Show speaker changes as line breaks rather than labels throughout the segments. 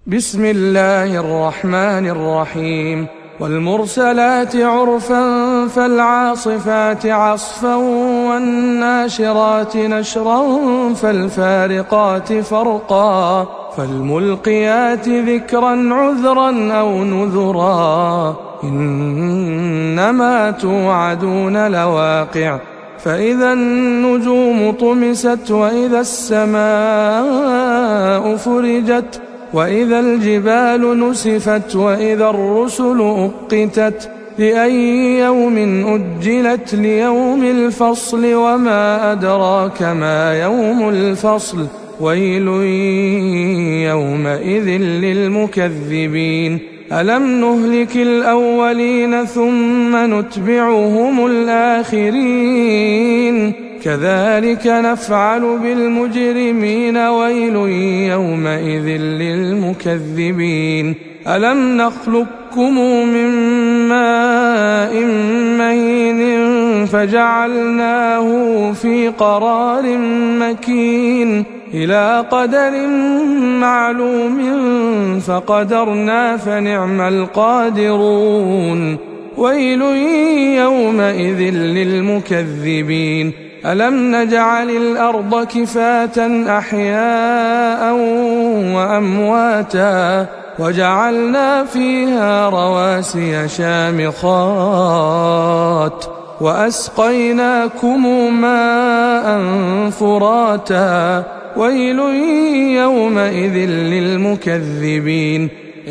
بسم الله الرحمن الرحيم. والمرسلات عرفا فالعاصفات عصفا والناشرات نشرا فالفارقات فرقا فالملقيات ذكرا عذرا أو نذرا إنما توعدون لواقع فإذا النجوم طمست وإذا السماء فرجت وإذا الجبال نسفت وإذا الرسل أقتت لأي يوم أجلت ليوم الفصل وما أدراك ما يوم الفصل ويل يومئذ للمكذبين ألم نهلك الأولين ثم نتبعهم الآخرين كذلك نفعل بالمجرمين ويل يومئذ للمكذبين ألم نخلقكم من ماء مهين فجعلناه في قرار مكين إلى قدر معلوم فقدرنا فنعم القادرون ويل يومئذ للمكذبين ألم نجعل الأرض كفاة أحياء وأمواتا وجعلنا فيها رواسي شامخات وأسقيناكم ماء فراتا ويل يومئذ للمكذبين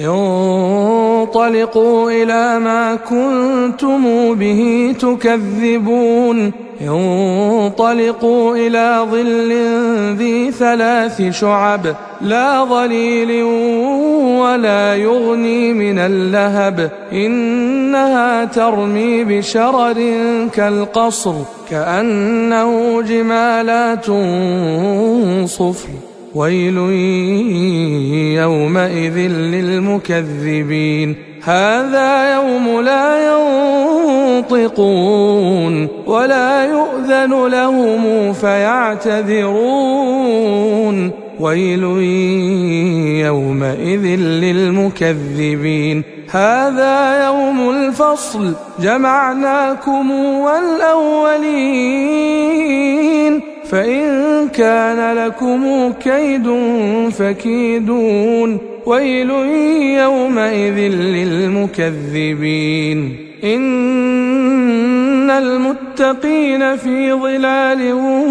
انطلقوا إلى ما كنتم به تكذبون انطلقوا إلى ظل ذي 3 شعب لا ظليل ولا يغني من اللهب إنها ترمي بشرر كالقصر كأنه جمالات صفر ويل يومئذ للمكذبين هذا يوم لا ينطقون ولا يؤذن لهم فيعتذرون ويل يومئذ للمكذبين هذا يوم الفصل جمعناكم والأولين فإن كان لكم كيد فكيدون ويل يومئذ للمكذبين إن المتقين في ظلال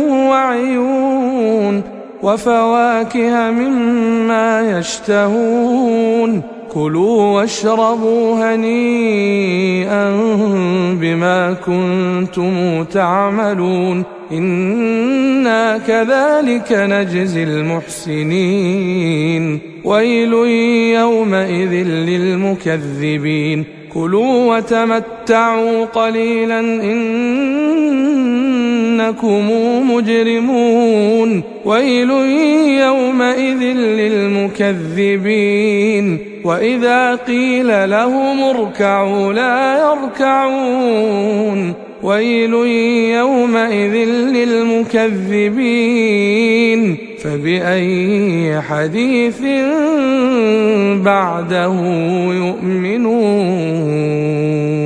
وعيون وفواكه مما يشتهون كلوا واشربوا هنيئا بما كنتم تعملون إنا كذلك نجزي المحسنين ويل يومئذ للمكذبين كلوا وتمتعوا قليلا إنكم مجرمون ويل يومئذ للمكذبين وإذا قيل لهم اركعوا لا يركعون ويل يومئذ للمكذبين فبأي حديث بعده يؤمنون